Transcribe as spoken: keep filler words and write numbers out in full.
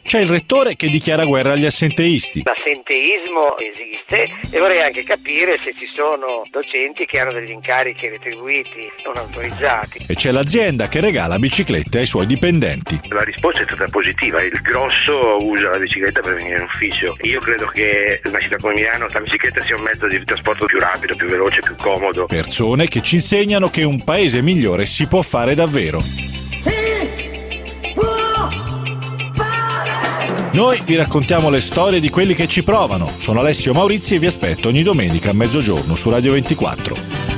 C'è il rettore che dichiara guerra agli assenteisti. L'assenteismo esiste e vorrei anche capire se ci sono docenti che hanno degli incarichi retribuiti non autorizzati. E c'è l'azienda che regala biciclette ai suoi dipendenti. La risposta è stata positiva, il grosso usa la bicicletta per venire in ufficio. Io credo che in una città come Milano la bicicletta sia un mezzo di trasporto più rapido, più veloce, più comodo. Persone che ci insegnano che un paese migliore si può fare davvero. Noi vi raccontiamo le storie di quelli che ci provano. Sono Alessio Maurizi e vi aspetto ogni domenica a mezzogiorno su Radio ventiquattro.